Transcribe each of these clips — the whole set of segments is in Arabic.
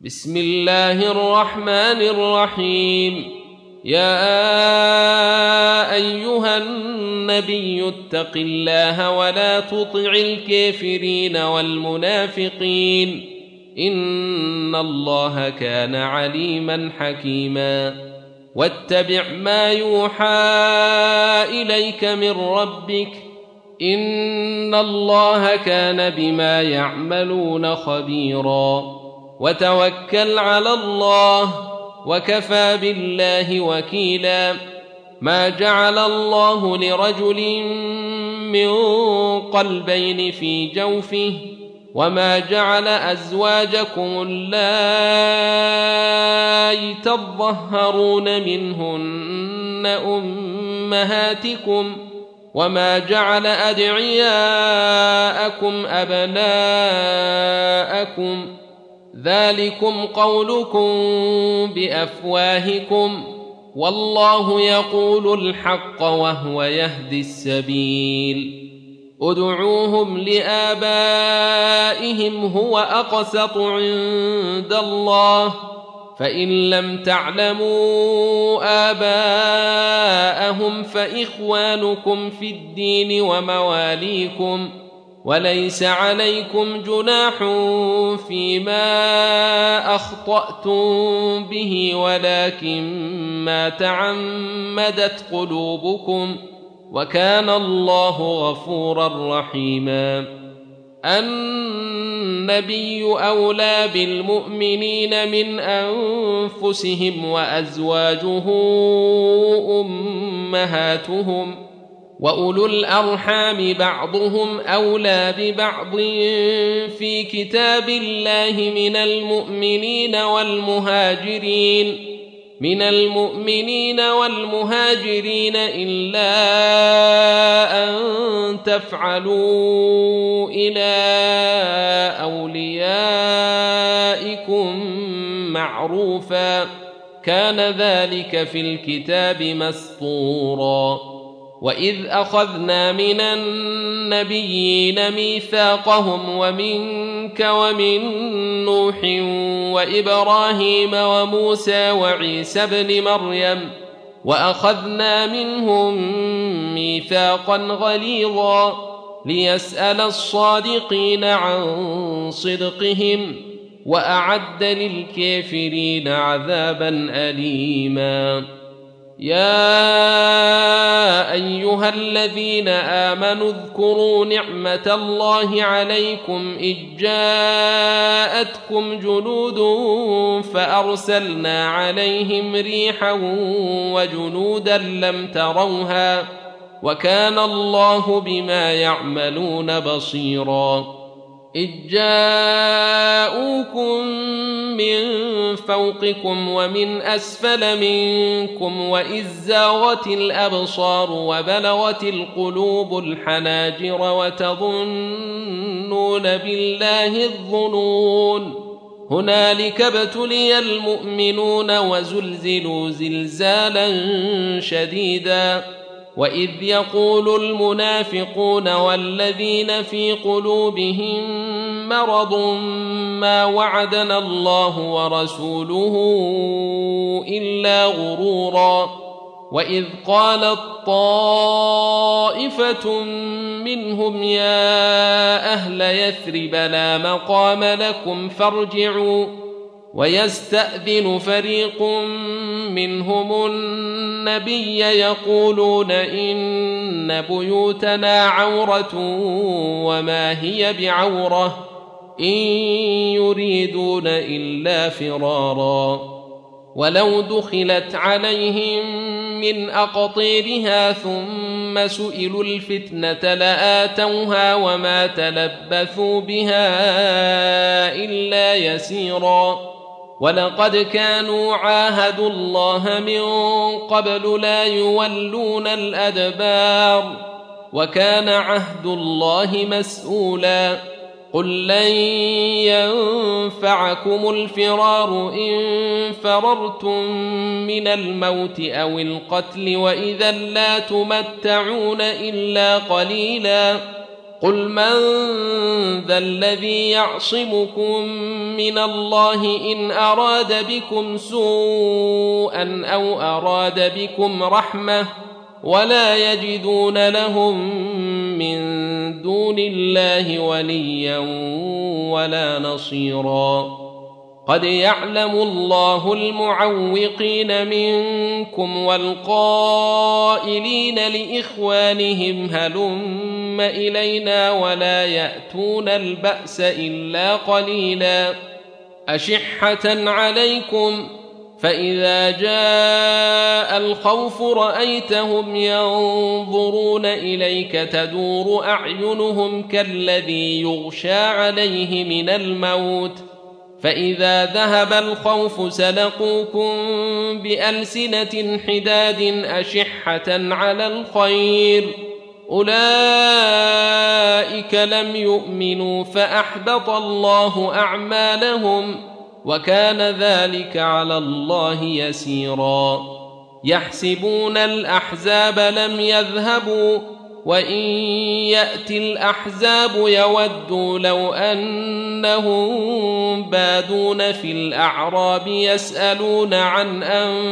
بسم الله الرحمن الرحيم. يا أيها النبي اتق الله ولا تطع الكافرين والمنافقين إن الله كان عليما حكيما. واتبع ما يوحى إليك من ربك إن الله كان بما يعملون خبيرا. وتوكل على الله وكفى بالله وكيلا. ما جعل الله لرجل من قلبين في جوفه وما جعل أزواجكم اللائي تظهرون منهن أمهاتكم وما جعل أدعياءكم أبناءكم ذلكم قولكم بأفواهكم والله يقول الحق وهو يهدي السبيل. ادعوهم لآبائهم هو أقسط عند الله فإن لم تعلموا آباءهم فإخوانكم في الدين ومواليكم وليس عليكم جناح فيما أخطأتم به ولكن ما تعمدت قلوبكم وكان الله غفورا رحيما. النبي أولى بالمؤمنين من أنفسهم وأزواجه أمهاتهم وأولو الأرحام بعضهم أولى ببعض في كتاب الله من المؤمنين والمهاجرين إلا أن تفعلوا إلى أوليائكم معروفا كان ذلك في الكتاب مسطورا. وإذ أخذنا من النبيين ميثاقهم ومنك ومن نوح وإبراهيم وموسى وعيسى بن مريم وأخذنا منهم ميثاقا غليظا ليسأل الصادقين عن صدقهم وأعد للكافرين عذابا أليما. يا أيها الذين آمنوا اذكروا نعمة الله عليكم إذ جاءتكم جنود فأرسلنا عليهم ريحا وجنودا لم تروها وكان الله بما يعملون بصيرا. إذ جاءوكم من فوقكم ومن أسفل منكم وإذ زاغت الأبصار وبلغت القلوب الحناجر وتظنون بالله الظنون هنالك ابتلي المؤمنون وزلزلوا زلزالا شديدا. وإذ يقول المنافقون والذين في قلوبهم مرض ما وعدنا الله ورسوله إلا غرورا. وإذ قالت طائفة منهم يا أهل يثرب لا مقام لكم فارجعوا ويستأذن فريق منهم النبي يقولون إن بيوتنا عورة وما هي بعورة إن يريدون إلا فرارا. ولو دخلت عليهم من أقطيرها ثم سئلوا الفتنة لآتوها وما تلبثوا بها إلا يسيرا. ولقد كانوا عاهدوا الله من قبل لا يولون الأدبار وكان عهد الله مسؤولا. قل لن ينفعكم الفرار إن فررتم من الموت أو القتل وإذا لا تمتعون إلا قليلا. قل من ذا الذي يعصمكم من الله إن أراد بكم سوءا أو أراد بكم رحمة ولا يجدون لهم من دون الله وليا ولا نصيرا قد يعلم الله المعوقين منكم والقائلين لإخوانهم هلم إلينا ولا يأتون البأس إلا قليلا أشحة عليكم فإذا جاء الخوف رأيتهم ينظرون إليك تدور أعينهم كالذي يغشى عليه من الموت فإذا ذهب الخوف سلقوكم بألسنة حداد أشحة على الخير أولئك لم يؤمنوا فأحبط الله أعمالهم وكان ذلك على الله يسيرا يحسبون الأحزاب لم يذهبوا وإن يأتي الأحزاب يودوا لو أنهم بادون في الأعراب يسألون عن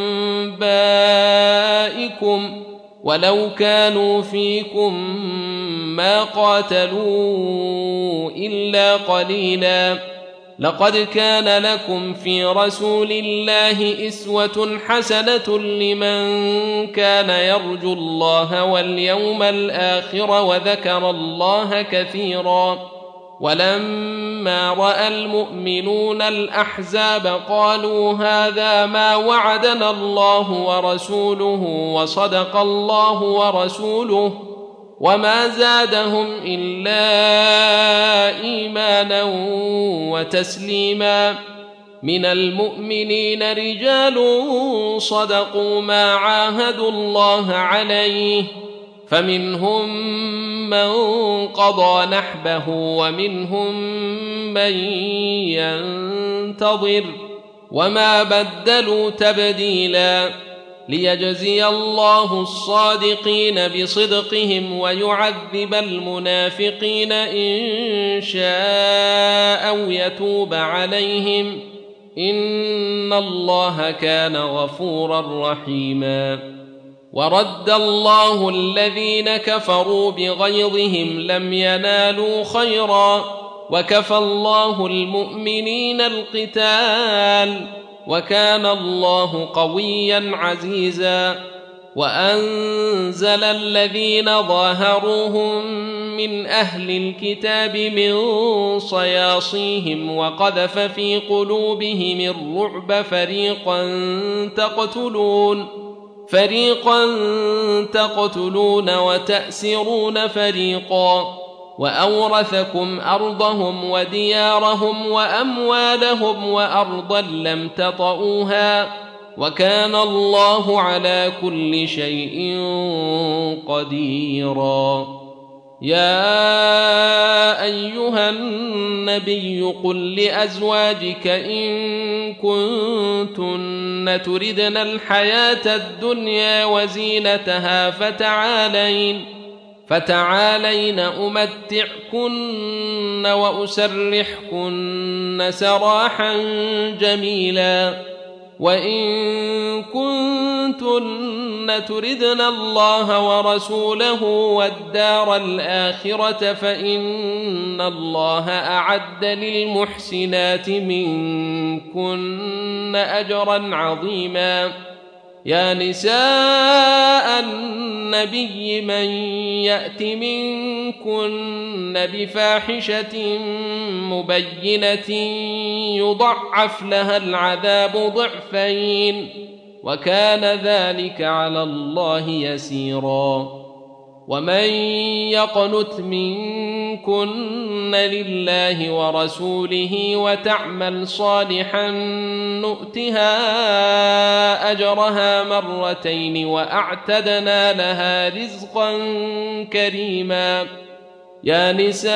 أنبائكم ولو كانوا فيكم ما قاتلوا إلا قليلا لقد كان لكم في رسول الله إسوة حسنة لمن كان يرجو الله واليوم الآخر وذكر الله كثيرا ولما رأى المؤمنون الأحزاب قالوا هذا ما وعدنا الله ورسوله وصدق الله ورسوله وما زادهم إلا إيمانا وتسليما من المؤمنين رجال صدقوا ما عاهدوا الله عليه فمنهم من قضى نحبه ومنهم من ينتظر وما بدلوا تبديلا ليجزي الله الصادقين بصدقهم ويعذب المنافقين إن شاء أو يتوب عليهم إن الله كان غفورا رحيما ورد الله الذين كفروا بغيظهم لم ينالوا خيرا وكفى الله المؤمنين القتال وكان الله قويا عزيزا وأنزل الذين ظاهروهم من أهل الكتاب من صياصيهم وقذف في قلوبهم الرعب فريقا تقتلون وتأسرون فريقا وأورثكم أرضهم وديارهم وأموالهم وأرضا لم تطئوها وكان الله على كل شيء قديرا يا أيها النبي قل لأزواجك إن كنتن تردن الحياة الدنيا وزينتها فتعالين أمتعكن وأسرحكن سراحا جميلا وإن كنتن تردن الله ورسوله والدار الآخرة فإن الله أعد للمحسنات منكن أجرا عظيما يا نساء النبي من يأت منكن بفاحشة مبينة يضعف لها العذاب ضعفين وكان ذلك على الله يسيرا ومن يقنت منكن لله ورسوله وتعمل صالحا نؤتها أجرها مرتين وأعتدنا لها رزقا كريما يا نساء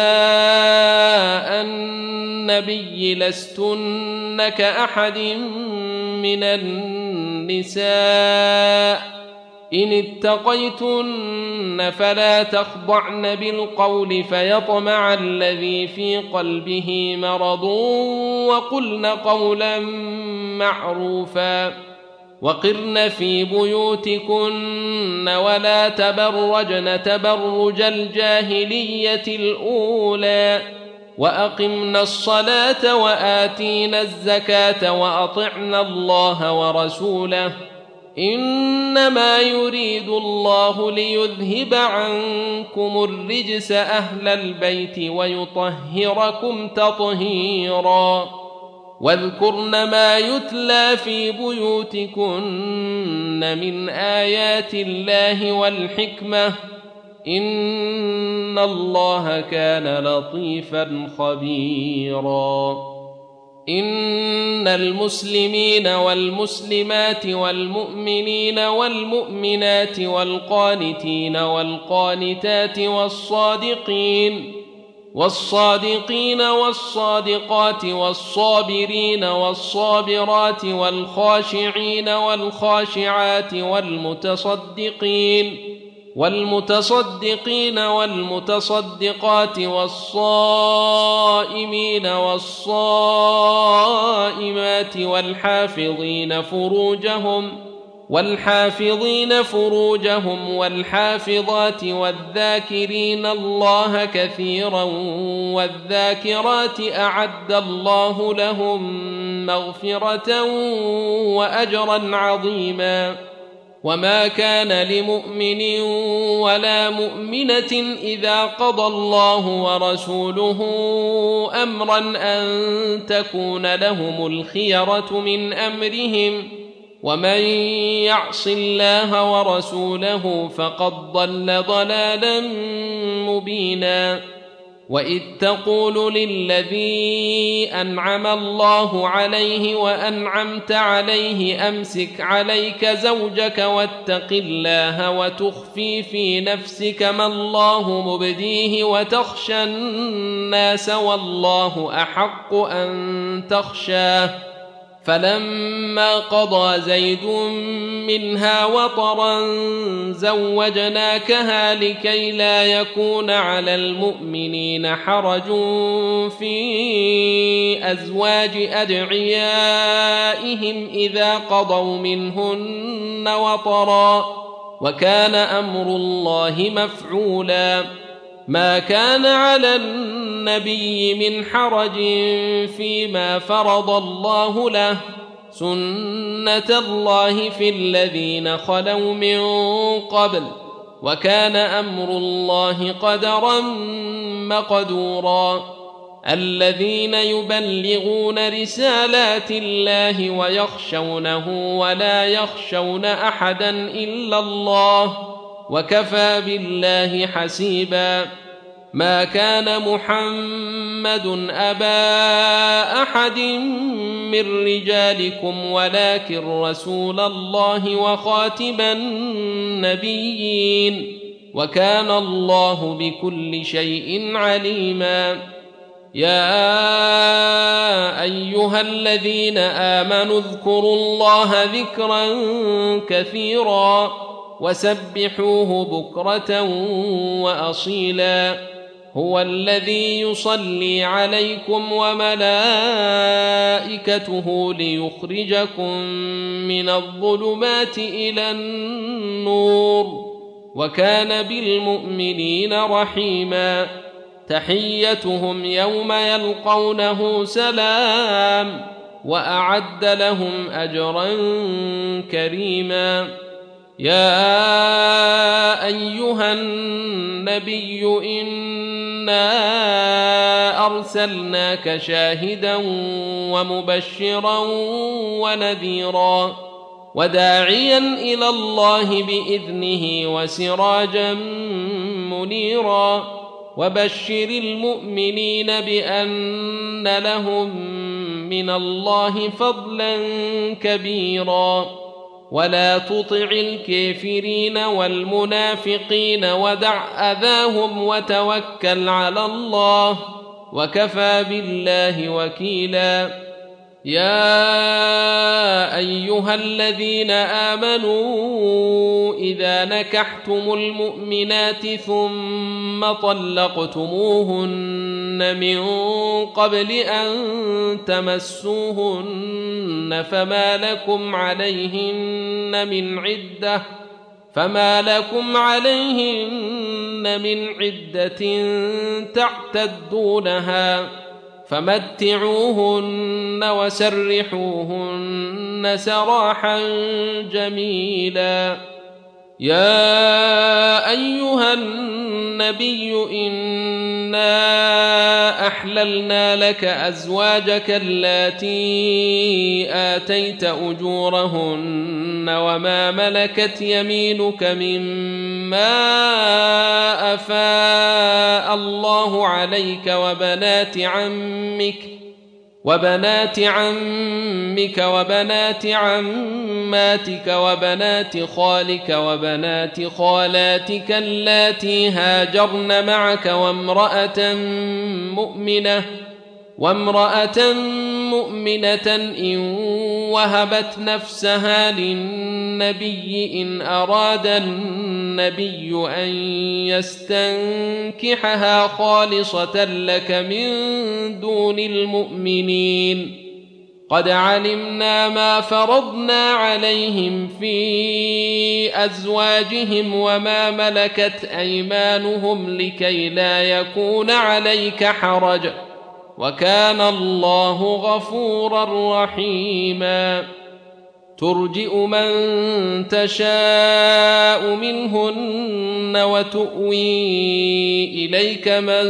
النبي لستن كأحد من النساء إن اتقيتن فلا تخضعن بالقول فيطمع الذي في قلبه مرض وقلن قولا معروفا وقرن في بيوتكن ولا تبرجن تبرج الجاهلية الأولى وأقمنا الصلاة وآتينا الزكاة وأطعنا الله ورسوله إنما يريد الله ليذهب عنكم الرجس أهل البيت ويطهركم تطهيرا واذكرن ما يتلى في بيوتكن من آيات الله والحكمة إن الله كان لطيفا خبيرا إن المسلمين والمسلمات والمؤمنين والمؤمنات والقانتين والقانتات والصادقين والصادقات والصابرين والصابرات والخاشعين والخاشعات والمتصدقين والمتصدقات والصائمين والصائمات والحافظين فروجهم والحافظات والذاكرين الله كثيرا والذاكرات أعد الله لهم مغفرة وأجرا عظيما وما كان لمؤمن ولا مؤمنة إذا قضى الله ورسوله أمرا أن تكون لهم الخيرة من أمرهم ومن يعص الله ورسوله فقد ضل ضلالا مبينا وإذ تقول للذي أنعم الله عليه وأنعمت عليه أمسك عليك زوجك واتق الله وتخفي في نفسك ما الله مبديه وتخشى الناس والله أحق أن تخشاه فلما قضى زيد منها وطرا زوجناكها لكي لا يكون على المؤمنين حرج في أزواج أدعيائهم إذا قضوا منهن وطرا وكان أمر الله مفعولا ما كان على النبي من حرج فيما فرض الله له سنة الله في الذين خلوا من قبل وكان أمر الله قدرا مقدورا الذين يبلغون رسالات الله ويخشونه ولا يخشون أحدا إلا الله وكفى بالله حسيبا ما كان محمد أبا أحد من رجالكم ولكن رسول الله وخاتم النبيين وكان الله بكل شيء عليما يا أيها الذين آمنوا اذكروا الله ذكرا كثيرا وسبحوه بكرة وأصيلا هو الذي يصلي عليكم وملائكته ليخرجكم من الظلمات إلى النور وكان بالمؤمنين رحيما تحيتهم يوم يلقونه سلام وأعد لهم أجرا كريما يا أيها النبي إنا أرسلناك شاهدا ومبشرا ونذيرا وداعيا إلى الله بإذنه وسراجا منيرا وبشر المؤمنين بأن لهم من الله فضلا كبيرا ولا تطع الكافرين والمنافقين ودع أذاهم وتوكل على الله وكفى بالله وكيلا يا أيها الذين آمنوا إذا نكحتم المؤمنات ثم طلقتموهن من قبل أن تمسوهن فما لكم عليهن من عدة تعتدونها فمتعوهن وسرحوهن سراحا جميلا. يا أيها النبي إنا أحللنا لك أزواجك اللاتي آتيت أجورهن وما ملكت يمينك مما أفاء الله عليك وبنات عمك وبنات عماتك وبنات خالك وبنات خالاتك اللاتي هاجرن معك وامرأة مؤمنة إن وهبت نفسها للنبي إن أراد النبي أن يستنكحها خالصة لك من دون المؤمنين. قد علمنا ما فرضنا عليهم في أزواجهم وما ملكت أيمانهم لكي لا يكون عليك حرج وكان الله غفورا رحيما. ترجئ من تشاء منهن وتؤوي إليك من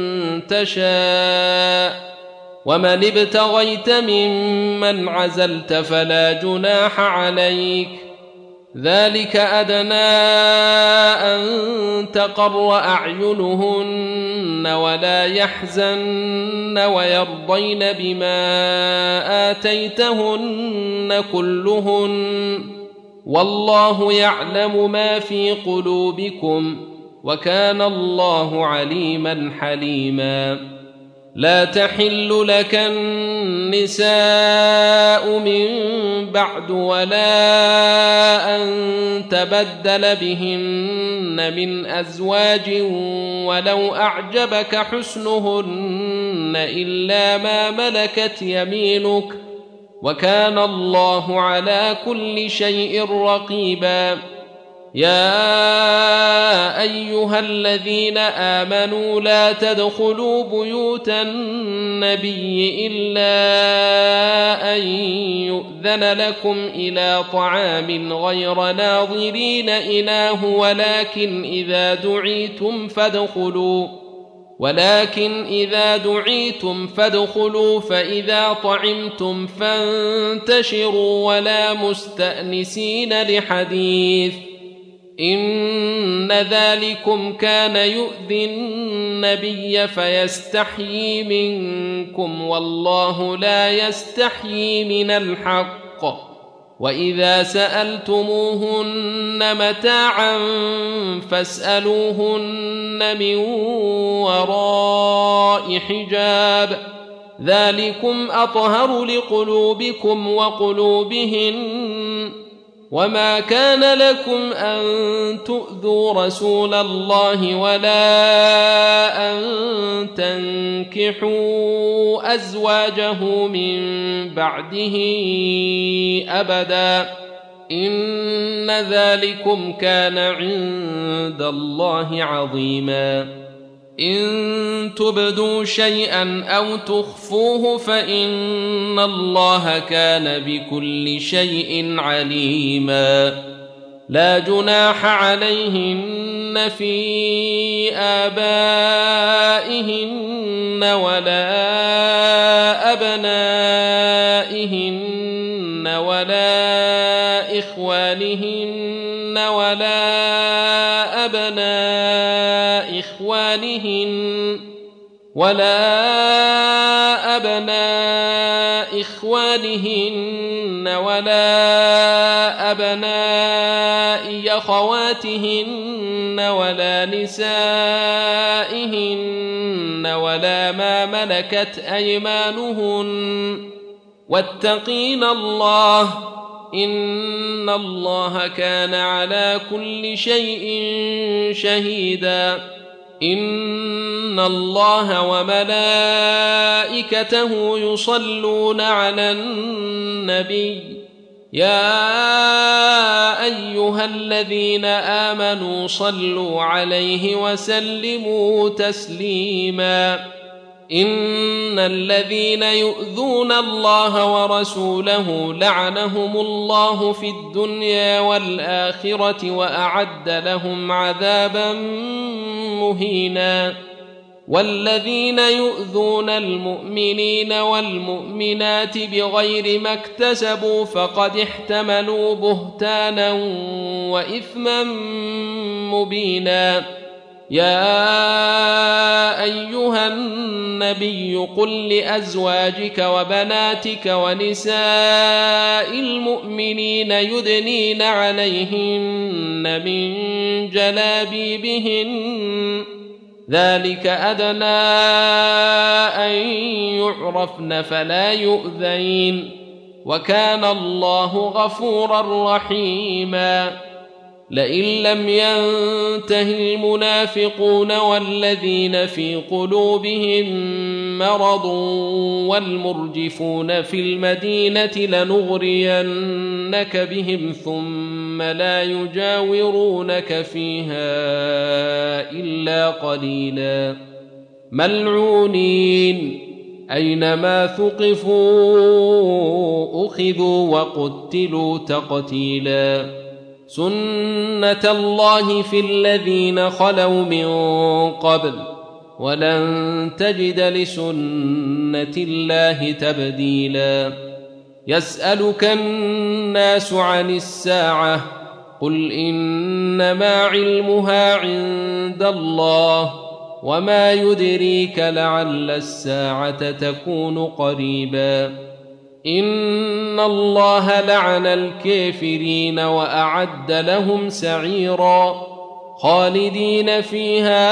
تشاء ومن ابتغيت ممن عزلت فلا جناح عليك. ذلك أدنى أن تقر أعينهن ولا يحزن ويرضين بما آتيتهن كلهن والله يعلم ما في قلوبكم وكان الله عليما حليما. لا تحل لك النساء من بعد ولا أن تبدل بهن من أزواج ولو أعجبك حسنهن إلا ما ملكت يمينك وكان الله على كل شيء رقيبا. يا أيها الذين آمنوا لا تدخلوا بيوت النبي إلا أن يؤذن لكم إلى طعام غير ناظرين إناه ولكن إذا دعيتم فادخلوا فإذا طعمتم فانتشروا ولا مستأنسين لحديث إن ذلكم كان يؤذي النبي فيستحيي منكم والله لا يستحيي من الحق. وإذا سألتموهن متاعا فاسألوهن من وراء حجاب ذلكم أطهر لقلوبكم وقلوبهن. وما كان لكم أن تؤذوا رسول الله ولا أن تنكحوا أزواجه من بعده أبدا إن ذلكم كان عند الله عظيما. إن تبدوا شيئا أو تخفوه فإن الله كان بكل شيء عليما. لا جناح عليهن في آبائهن ولا أبنائهن ولا إخوانهن ولا أبناء إخوانهن ولا أبناء أخواتهن ولا نسائهن ولا ما ملكت أيمانهن واتقين الله إن الله كان على كل شيء شهيدا إن الله وملائكته يصلون على النبي يا أيها الذين آمنوا صلوا عليه وسلموا تسليما إن الذين يؤذون الله ورسوله لعنهم الله في الدنيا والآخرة وأعد لهم عذابا مهينا والذين يؤذون المؤمنين والمؤمنات بغير ما اكتسبوا فقد احتملوا بهتانا وإثما مبينا يا أيها النبي قل لأزواجك وبناتك ونساء المؤمنين يدنين عليهن من جلابيبهن ذلك أدنى أن يعرفن فلا يؤذين وكان الله غفورا رحيما لئن لم ينته المنافقون والذين في قلوبهم مرض والمرجفون في المدينة لنغرينك بهم ثم لا يجاورونك فيها إلا قليلا ملعونين أينما ثقفوا أخذوا وقتلوا تقتيلا سنة الله في الذين خلوا من قبل ولن تجد لسنة الله تبديلا يسألك الناس عن الساعة قل إنما علمها عند الله وما يدريك لعل الساعة تكون قريبا إن الله لعن الكافرين وأعد لهم سعيرا خالدين فيها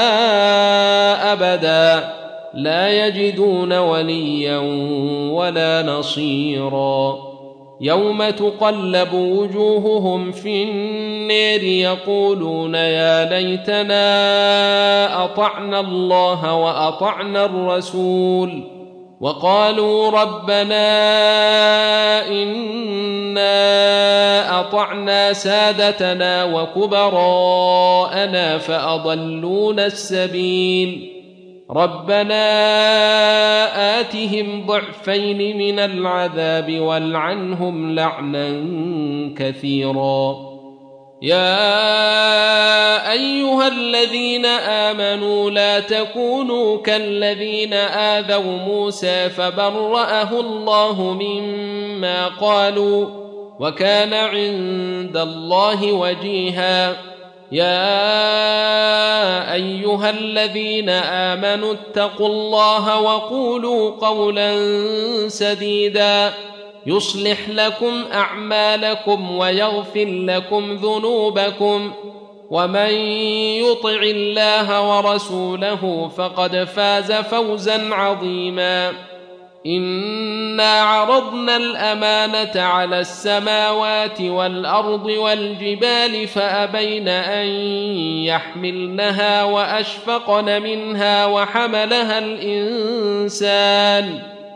أبدا لا يجدون وليا ولا نصيرا يوم تقلب وجوههم في النار يقولون يا ليتنا أطعنا الله وأطعنا الرسول وقالوا ربنا إنا أطعنا سادتنا وكبراءنا فأضلونا السبيل ربنا آتهم ضعفين من العذاب والعنهم لعنا كثيرا يا أيها الذين آمنوا لا تكونوا كالذين آذوا موسى فبرأه الله مما قالوا وكان عند الله وجيها يا أيها الذين آمنوا اتقوا الله وقولوا قولا سديدا يصلح لكم أعمالكم ويغفر لكم ذنوبكم ومن يطع الله ورسوله فقد فاز فوزا عظيما إنا عرضنا الأمانة على السماوات والأرض والجبال فأبين أن يحملنها وأشفقن منها وحملها الإنسان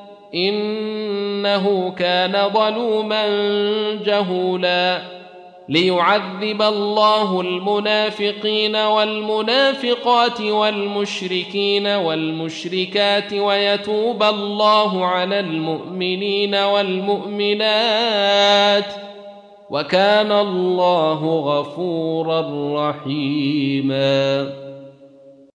إنه كان ظلوما جهولا ليعذب الله المنافقين والمنافقات والمشركين والمشركات ويتوب الله على المؤمنين والمؤمنات وكان الله غفورا رحيما